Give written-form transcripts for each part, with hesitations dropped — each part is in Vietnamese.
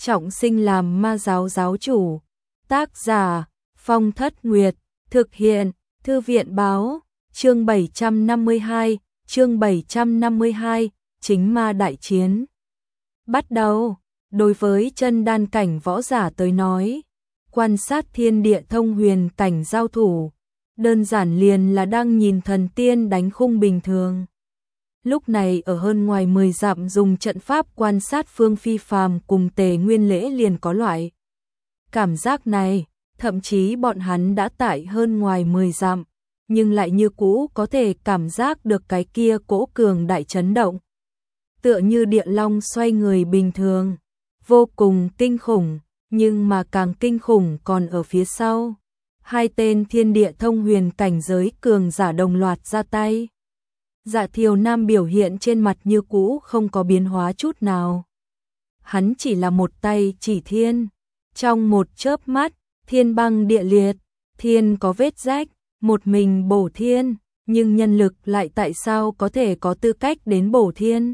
trọng sinh làm ma giáo giáo chủ. Tác giả Phong Thất Nguyệt, thực hiện Thư viện báo, chương 752, chính ma đại chiến. Bắt đầu, đối với chân đan cảnh võ giả tới nói, quan sát thiên địa thông huyền cảnh giao thủ, đơn giản liền là đang nhìn thần tiên đánh khung bình thường. Lúc này ở hơn ngoài 10 dặm dùng trận pháp quan sát Phương Phi Phàm cùng Tề Nguyên Lễ liền có loại cảm giác này, thậm chí bọn hắn đã tại hơn ngoài 10 dặm, nhưng lại như cũ có thể cảm giác được cái kia cỗ cường đại chấn động. Tựa như địa long xoay người bình thường, vô cùng kinh khủng, nhưng mà càng kinh khủng còn ở phía sau. Hai tên thiên địa thông huyền cảnh giới cường giả đồng loạt ra tay. Dạ Thiều Nam biểu hiện trên mặt như cũ không có biến hóa chút nào. Hắn chỉ là một tay chỉ thiên. Trong một chớp mắt, thiên băng địa liệt, thiên có vết rách, một mình bổ thiên, nhưng nhân lực lại tại sao có thể có tư cách đến bổ thiên?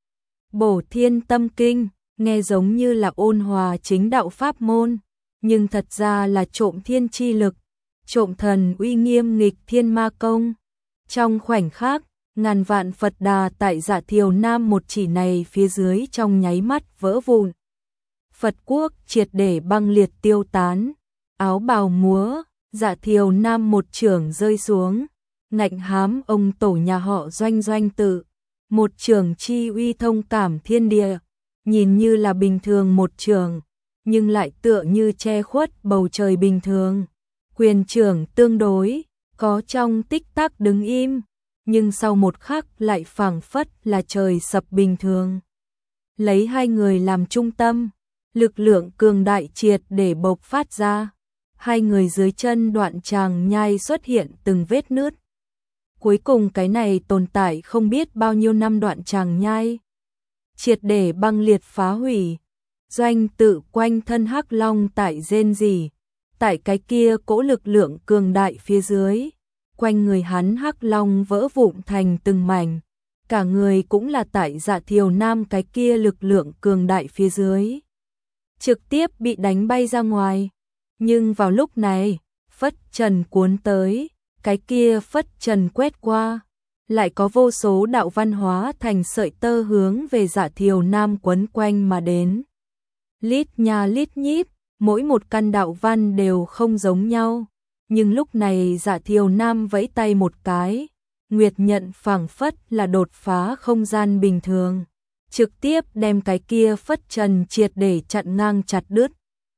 Bổ thiên tâm kinh, nghe giống như là ôn hòa chính đạo pháp môn, nhưng thật ra là trộm thiên chi lực, trộm thần uy nghiêm nghịch thiên ma công. Trong khoảnh khắc, ngàn vạn Phật đà tại Dạ Thiều Nam một chỉ này phía dưới trong nháy mắt vỡ vụn. Phật quốc triệt để băng liệt tiêu tán, áo bào múa, Dạ Thiều Nam một chưởng rơi xuống, ngạnh hám ông tổ nhà họ Doanh Doanh tự, một chưởng chi uy thông cảm thiên địa, nhìn như là bình thường một chưởng, nhưng lại tựa như che khuất bầu trời bình thường. Quyền chưởng tương đối, có trong tích tắc đứng im, nhưng sau một khắc lại phảng phất là trời sập bình thường. Lấy hai người làm trung tâm, lực lượng cường đại triệt để bộc phát ra. Hai người dưới chân đoạn tràng nhai xuất hiện từng vết nứt. Cuối cùng cái này tồn tại không biết bao nhiêu năm đoạn tràng nhai, triệt để băng liệt phá hủy. Doanh tự quanh thân hắc long tại rên rỉ, tại cái kia cỗ lực lượng cường đại phía dưới, quanh người hắn hắc long vỡ vụn thành từng mảnh, cả người cũng là tại Dạ Thiều Nam cái kia lực lượng cường đại phía dưới, trực tiếp bị đánh bay ra ngoài. Nhưng vào lúc này, phất trần cuốn tới, cái kia phất trần quét qua, lại có vô số đạo văn hóa thành sợi tơ hướng về Dạ Thiều Nam quấn quanh mà đến. Lít nha lít nhít, mỗi một căn đạo văn đều không giống nhau, nhưng lúc này Dạ Thiều Nam vẫy tay một cái, nguyệt nhận phảng phất là đột phá không gian bình thường, trực tiếp đem cái kia phất trần triệt để chặn ngang chặt đứt.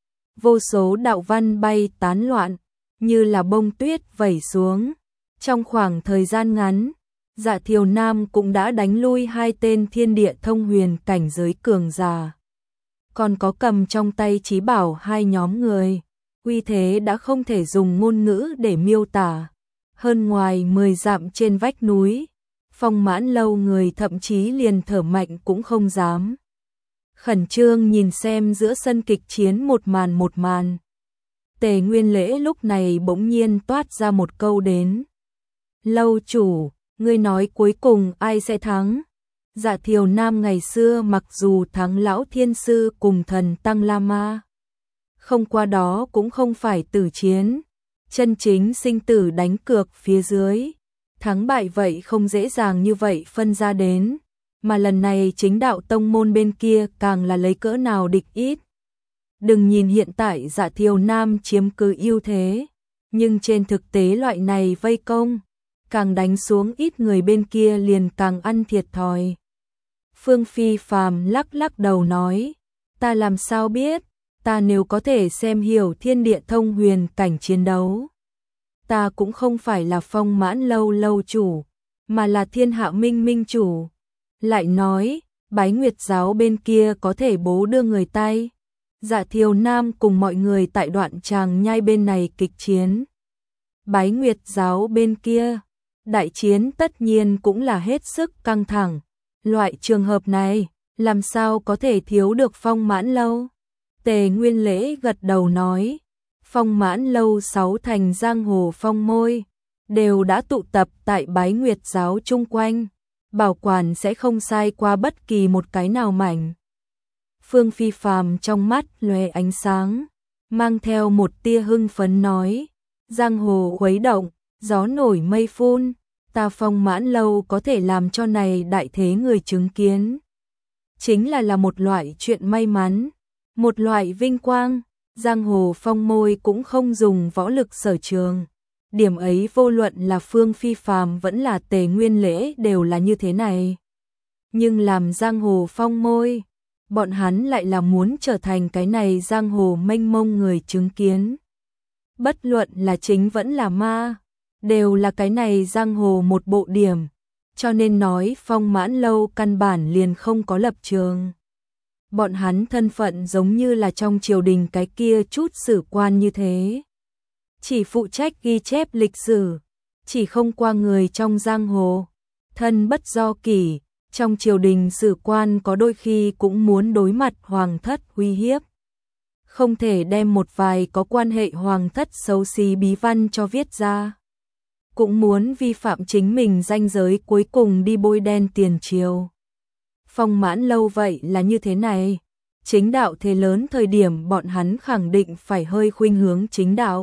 Vô số đạo văn bay tán loạn, như là bông tuyết vẩy xuống. Trong khoảng thời gian ngắn, Dạ Thiều Nam cũng đã đánh lui hai tên thiên địa thông huyền cảnh giới cường giả. Còn có cầm trong tay chí bảo hai nhóm người, uy thế đã không thể dùng ngôn ngữ để miêu tả. Hơn ngoài 10 dặm trên vách núi, Phong Mãn Lâu người thậm chí liền thở mạnh cũng không dám. Khẩn trương nhìn xem giữa sân kịch chiến một màn. Tề Nguyên Lễ lúc này bỗng nhiên toát ra một câu đến. Lâu chủ, ngươi nói cuối cùng ai sẽ thắng? Dạ Thiều Nam ngày xưa mặc dù thắng lão thiên sư cùng thần Tăng Lama, không qua đó cũng không phải tử chiến, chân chính sinh tử đánh cược phía dưới, thắng bại vậy không dễ dàng như vậy phân ra đến, mà lần này chính đạo tông môn bên kia càng là lấy cỡ nào địch ít. Đừng nhìn hiện tại Dạ Thiều Nam chiếm cứ ưu thế, nhưng trên thực tế loại này vây công, càng đánh xuống ít người bên kia liền càng ăn thiệt thòi. Phương Phi Phàm lắc lắc đầu nói, ta làm sao biết, ta nếu có thể xem hiểu thiên địa thông huyền cảnh chiến đấu. Ta cũng không phải là Phong Mãn Lâu lâu chủ, mà là thiên hạ minh minh chủ. Lại nói, Bái Nguyệt giáo bên kia có thể bố đưa người tay. Dạ Thiều Nam cùng mọi người tại đoạn tràng nhai bên này kịch chiến. Bái Nguyệt giáo bên kia, đại chiến tất nhiên cũng là hết sức căng thẳng. Loại trường hợp này, làm sao có thể thiếu được Phong Mãn Lâu? Tề Nguyên Lễ gật đầu nói, Phong Mãn Lâu 6 thành giang hồ phong môi, đều đã tụ tập tại Bái Nguyệt giáo chung quanh, bảo quản sẽ không sai qua bất kỳ một cái nào mảnh. Phương Phi Phàm trong mắt lóe ánh sáng, mang theo một tia hưng phấn nói, giang hồ khuấy động, gió nổi mây phun, ta Phong Mãn Lâu có thể làm cho này đại thế người chứng kiến. Chính là một loại chuyện may mắn, một loại vinh quang, giang hồ phong môi cũng không dùng võ lực sở trường. Điểm ấy vô luận là Phương Phi Phàm vẫn là Tề Nguyên Lễ đều là như thế này. Nhưng làm giang hồ phong môi, bọn hắn lại là muốn trở thành cái này giang hồ mênh mông người chứng kiến. Bất luận là chính vẫn là ma, đều là cái này giang hồ một bộ điểm, cho nên nói Phong Mãn Lâu căn bản liền không có lập trường. Bọn hắn thân phận giống như là trong triều đình cái kia chút sử quan như thế. Chỉ phụ trách ghi chép lịch sử, chỉ không qua người trong giang hồ, thân bất do kỷ, trong triều đình sử quan có đôi khi cũng muốn đối mặt hoàng thất uy hiếp. Không thể đem một vài có quan hệ hoàng thất xấu xí bí văn cho viết ra. Cũng muốn vi phạm chính mình ranh giới cuối cùng đi bôi đen tiền triều. Phong Mãn Lâu vậy là như thế này. Chính đạo thế lớn thời điểm bọn hắn khẳng định phải hơi khuynh hướng chính đạo.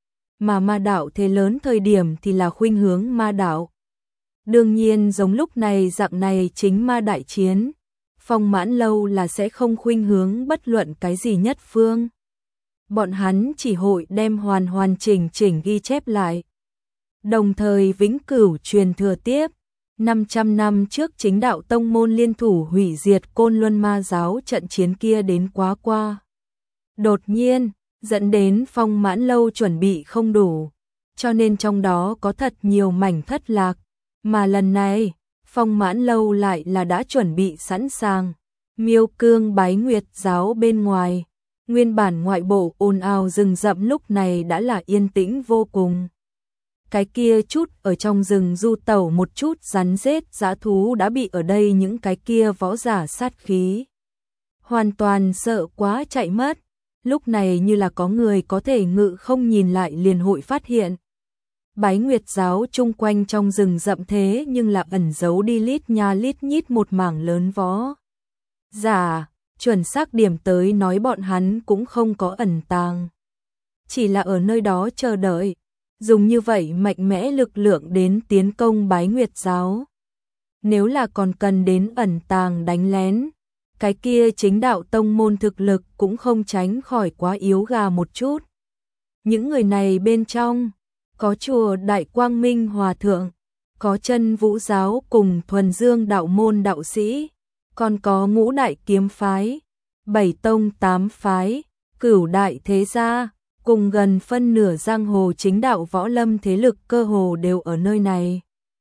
Mà ma đạo thế lớn thời điểm thì là khuynh hướng ma đạo. Đương nhiên giống lúc này dạng này chính ma đại chiến, Phong Mãn Lâu là sẽ không khuynh hướng bất luận cái gì nhất phương. Bọn hắn chỉ hội đem hoàn chỉnh ghi chép lại. Đồng thời vĩnh cửu truyền thừa tiếp. 500 năm trước chính đạo tông môn liên thủ hủy diệt Côn Luân Ma giáo trận chiến kia đến quá qua. Đột nhiên, dẫn đến Phong Mãn Lâu chuẩn bị không đủ, cho nên trong đó có thật nhiều mảnh thất lạc. Mà lần này, Phong Mãn Lâu lại là đã chuẩn bị sẵn sàng. Miêu Cương Bái Nguyệt giáo bên ngoài, nguyên bản ngoại bộ ồn ào rừng rậm lúc này đã là yên tĩnh vô cùng. Cái kia chút ở trong rừng du tẩu một chút rắn rết dã thú đã bị ở đây những cái kia võ giả sát khí hoàn toàn sợ quá chạy mất. Lúc này như là có người có thể ngự không nhìn lại liền hội phát hiện. Bái Nguyệt giáo chung quanh trong rừng rậm thế nhưng là ẩn giấu đi lít nha lít nhít một mảng lớn võ giả, chuẩn xác điểm tới nói bọn hắn cũng không có ẩn tàng. Chỉ là ở nơi đó chờ đợi, dùng như vậy mạnh mẽ lực lượng đến tiến công Bái Nguyệt giáo. Nếu là còn cần đến ẩn tàng đánh lén, cái kia chính đạo tông môn thực lực cũng không tránh khỏi quá yếu gà một chút. Những người này bên trong, có chùa Đại Quang Minh Hòa Thượng, có Chân Vũ giáo cùng Thuần Dương đạo môn đạo sĩ, còn có Ngũ Đại kiếm phái, 7 tông 8 phái, Cửu Đại thế gia, cùng gần phân nửa giang hồ chính đạo võ lâm thế lực cơ hồ đều ở nơi này.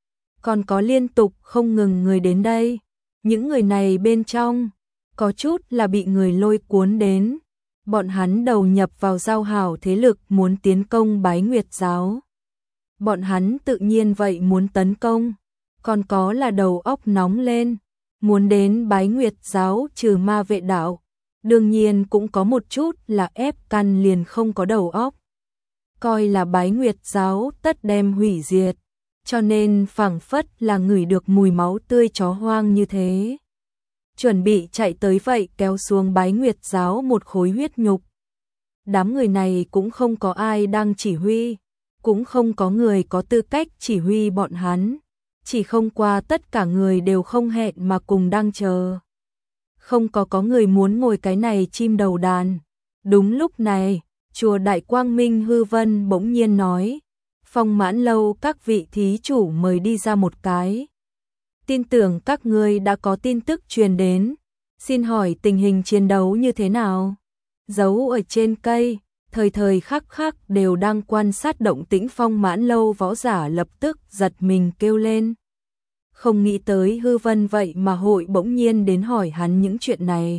Còn có liên tục không ngừng người đến đây, những người này bên trong, có chút là bị người lôi cuốn đến, bọn hắn đầu nhập vào giao hảo thế lực muốn tiến công Bái Nguyệt giáo. Bọn hắn tự nhiên vậy muốn tấn công, còn có là đầu óc nóng lên, muốn đến Bái Nguyệt giáo trừ ma vệ đạo. Đương nhiên cũng có một chút là ép căn liền không có đầu óc, coi là Bái Nguyệt giáo tất đem hủy diệt, cho nên phảng phất là ngửi được mùi máu tươi chó hoang như thế. Chuẩn bị chạy tới vậy kéo xuống Bái Nguyệt giáo một khối huyết nhục. Đám người này cũng không có ai đang chỉ huy, cũng không có người có tư cách chỉ huy bọn hắn, chỉ không qua tất cả người đều không hẹn mà cùng đang chờ. Không có người muốn ngồi cái này chim đầu đàn. Đúng lúc này, chùa Đại Quang Minh Hư Vân bỗng nhiên nói, Phong Mãn Lâu các vị thí chủ mời đi ra một cái. Tin tưởng các ngươi đã có tin tức truyền đến, xin hỏi tình hình chiến đấu như thế nào? Giấu ở trên cây, thời khắc đều đang quan sát động tĩnh Phong Mãn Lâu võ giả lập tức giật mình kêu lên. Không nghĩ tới Hư Vân vậy mà hội bỗng nhiên đến hỏi hắn những chuyện này.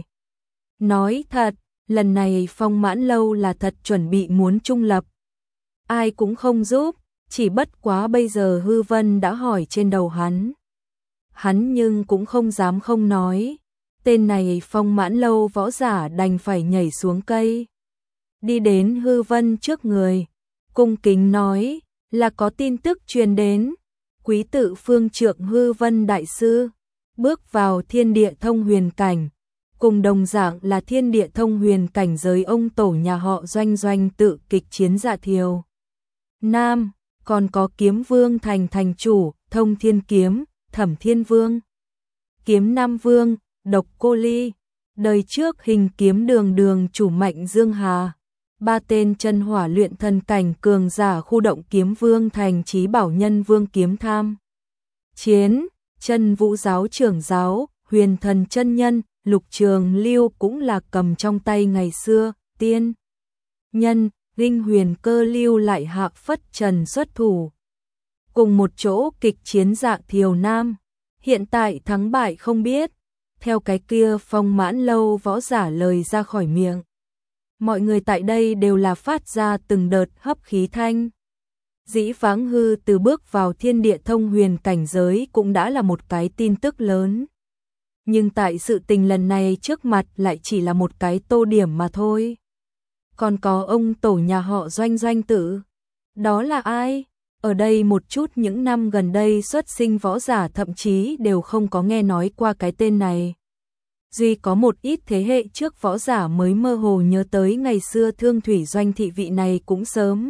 Nói thật, lần này Phong Mãn Lâu là thật chuẩn bị muốn trung lập. Ai cũng không giúp, chỉ bất quá bây giờ Hư Vân đã hỏi trên đầu hắn. Hắn nhưng cũng không dám không nói. Tên này Phong Mãn Lâu võ giả đành phải nhảy xuống cây. Đi đến Hư Vân trước người, cung kính nói là có tin tức truyền đến. Quý tự Phương Trượng Hư Vân đại sư bước vào thiên địa thông huyền cảnh, cùng đồng dạng là thiên địa thông huyền cảnh giới ông tổ nhà họ Doanh Doanh tự kịch chiến Dạ Thiều Nam, còn có Kiếm Vương thành thành chủ, Thông Thiên Kiếm, Thẩm Thiên Vương, Kiếm Nam Vương, Độc Cô Ly, đời trước Hình Kiếm Đường Đường chủ Mạnh Dương Hà, ba tên chân hỏa luyện thần cảnh cường giả khu động Kiếm Vương thành Chí Bảo Nhân Vương Kiếm Tham chiến, Chân Vũ giáo trưởng giáo, Huyền Thần chân nhân, Lục Trường Lưu cũng là cầm trong tay ngày xưa, tiên nhân, Linh Huyền Cơ lưu lại Hạ Phất Trần xuất thủ. Cùng một chỗ kịch chiến Dạ Thiều Nam, hiện tại thắng bại không biết, theo cái kia Phong Mãn Lâu võ giả lời ra khỏi miệng. Mọi người tại đây đều là phát ra từng đợt hấp khí thanh. Dĩ Vãng Hư từ bước vào thiên địa thông huyền cảnh giới cũng đã là một cái tin tức lớn. Nhưng tại sự tình lần này trước mặt lại chỉ là một cái tô điểm mà thôi. Còn có ông tổ nhà họ Doanh Doanh Tử. Đó là ai? Ở đây một chút những năm gần đây xuất sinh võ giả thậm chí đều không có nghe nói qua cái tên này. Duy có một ít thế hệ trước võ giả mới mơ hồ nhớ tới ngày xưa Thương Thủy Doanh thị vị này cũng sớm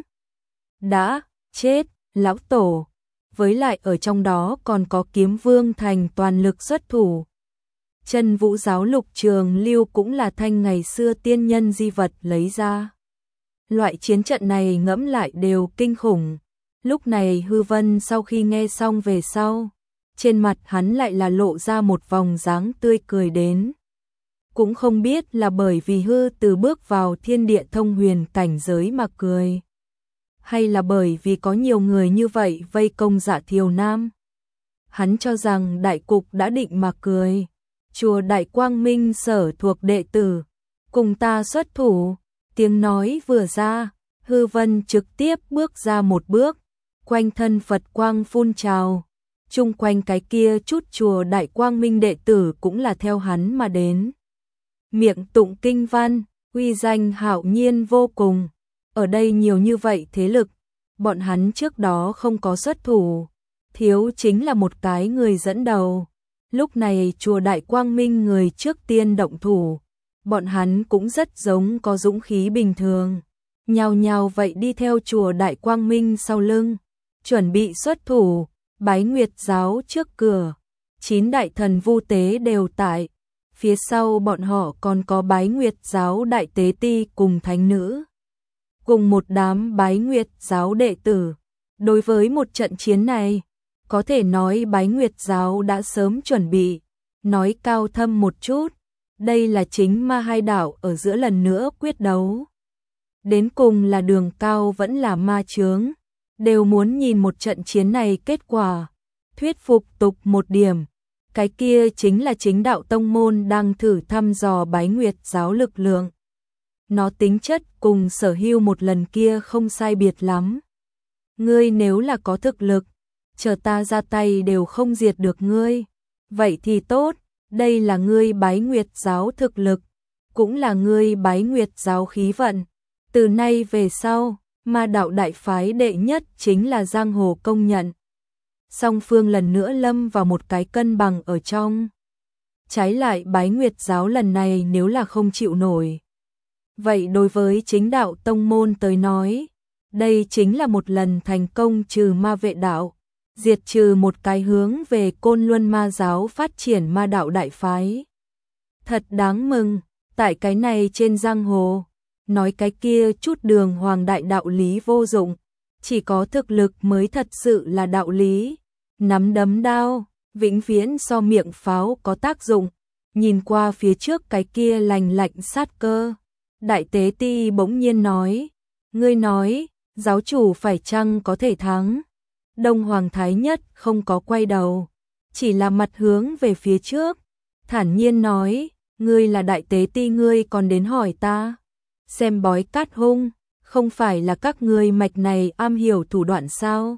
đã chết, lão tổ. Với lại ở trong đó còn có Kiếm Vương thành toàn lực xuất thủ. Chân Vũ giáo Lục Trường Lưu cũng là thanh ngày xưa tiên nhân di vật lấy ra. Loại chiến trận này ngẫm lại đều kinh khủng. Lúc này Hư Vân sau khi nghe xong về sau, trên mặt hắn lại là lộ ra một vòng dáng tươi cười đến. Cũng không biết là bởi vì Hư từ bước vào thiên địa thông huyền cảnh giới mà cười, hay là bởi vì có nhiều người như vậy vây công Dạ Thiều Nam. Hắn cho rằng đại cục đã định mà cười. Chùa Đại Quang Minh sở thuộc đệ tử, cùng ta xuất thủ. Tiếng nói vừa ra, Hư Vân trực tiếp bước ra một bước, quanh thân Phật quang phun trào. Chung quanh cái kia chút chùa Đại Quang Minh đệ tử cũng là theo hắn mà đến. Miệng tụng kinh văn, uy danh hạo nhiên vô cùng. Ở đây nhiều như vậy thế lực, bọn hắn trước đó không có xuất thủ, thiếu chính là một cái người dẫn đầu. Lúc này chùa Đại Quang Minh người trước tiên động thủ, bọn hắn cũng rất giống có dũng khí bình thường. Nhào nhào vậy đi theo chùa Đại Quang Minh sau lưng, chuẩn bị xuất thủ. Bái Nguyệt giáo trước cửa, 9 đại thần vu tế đều tại. Phía sau bọn họ còn có Bái Nguyệt giáo đại tế ti cùng thánh nữ, cùng một đám Bái Nguyệt giáo đệ tử. Đối với một trận chiến này, có thể nói Bái Nguyệt giáo đã sớm chuẩn bị. Nói cao thâm một chút, đây là chính ma hai đạo ở giữa lần nữa quyết đấu. Đến cùng là Đường Cao vẫn là ma chướng, đều muốn nhìn một trận chiến này kết quả. Thuyết phục tục một điểm, cái kia chính là chính đạo tông môn đang thử thăm dò Bái Nguyệt giáo lực lượng. Nó tính chất cùng Sở Hưu một lần kia không sai biệt lắm. Ngươi nếu là có thực lực, chờ ta ra tay đều không diệt được ngươi. Vậy thì tốt, đây là ngươi Bái Nguyệt giáo thực lực, cũng là ngươi Bái Nguyệt giáo khí vận. Từ nay về sau, ma đạo đại phái đệ nhất chính là giang hồ công nhận. Song phương lần nữa lâm vào một cái cân bằng ở trong. Trái lại Bái Nguyệt giáo lần này nếu là không chịu nổi, vậy đối với chính đạo tông môn tới nói, đây chính là một lần thành công trừ ma vệ đạo, diệt trừ một cái hướng về Côn Luân ma giáo phát triển ma đạo đại phái. Thật đáng mừng, tại cái này trên giang hồ, nói cái kia chút đường hoàng đại đạo lý vô dụng, chỉ có thực lực mới thật sự là đạo lý. Nắm đấm đao, vĩnh viễn so miệng pháo có tác dụng. Nhìn qua phía trước cái kia lành lạnh sát cơ, đại tế ti bỗng nhiên nói, ngươi nói, giáo chủ phải chăng có thể thắng? Đông Hoàng Thái Nhất không có quay đầu, chỉ là mặt hướng về phía trước, thản nhiên nói, ngươi là đại tế ti ngươi còn đến hỏi ta? Xem bói cát hung, không phải là các ngươi mạch này am hiểu thủ đoạn sao?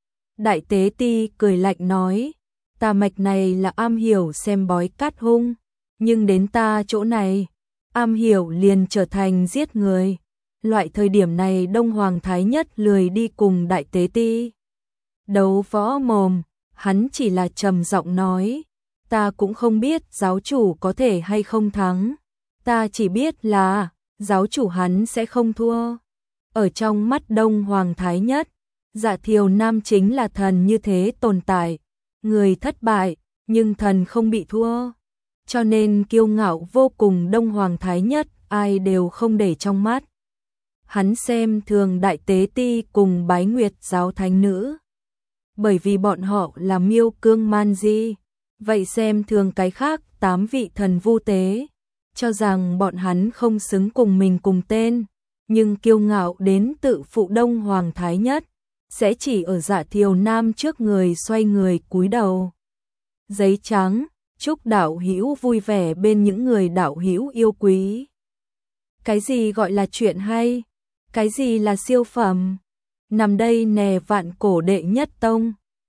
Đại tế ti cười lạnh nói, ta mạch này là am hiểu xem bói cát hung, nhưng đến ta chỗ này, am hiểu liền trở thành giết người. Loại thời điểm này Đông Hoàng Thái Nhất lười đi cùng đại tế ti đấu võ mồm, hắn chỉ là trầm giọng nói, ta cũng không biết giáo chủ có thể hay không thắng. Ta chỉ biết là giáo chủ hắn sẽ không thua. Ở trong mắt Đông Hoàng Thái Nhất, Dạ Thiều Nam chính là thần như thế tồn tại. Người thất bại, nhưng thần không bị thua. Cho nên kiêu ngạo vô cùng Đông Hoàng Thái Nhất, ai đều không để trong mắt. Hắn xem thường Đại Tế Ti cùng Bái Nguyệt giáo thánh nữ. Bởi vì bọn họ là Miêu Cương Man Di. Vậy xem thường cái khác 8 vị thần vu tế. Cho rằng bọn hắn không xứng cùng mình cùng tên. Nhưng kiêu ngạo đến tự phụ Đông Hoàng Thái Nhất. Sẽ chỉ ở Dạ Thiều Nam trước người xoay người cúi đầu. Giấy trắng, chúc đạo hữu vui vẻ bên những người đạo hữu yêu quý. Cái gì gọi là chuyện hay? Cái gì là siêu phẩm? Nằm đây nè Vạn Cổ đệ nhất tông.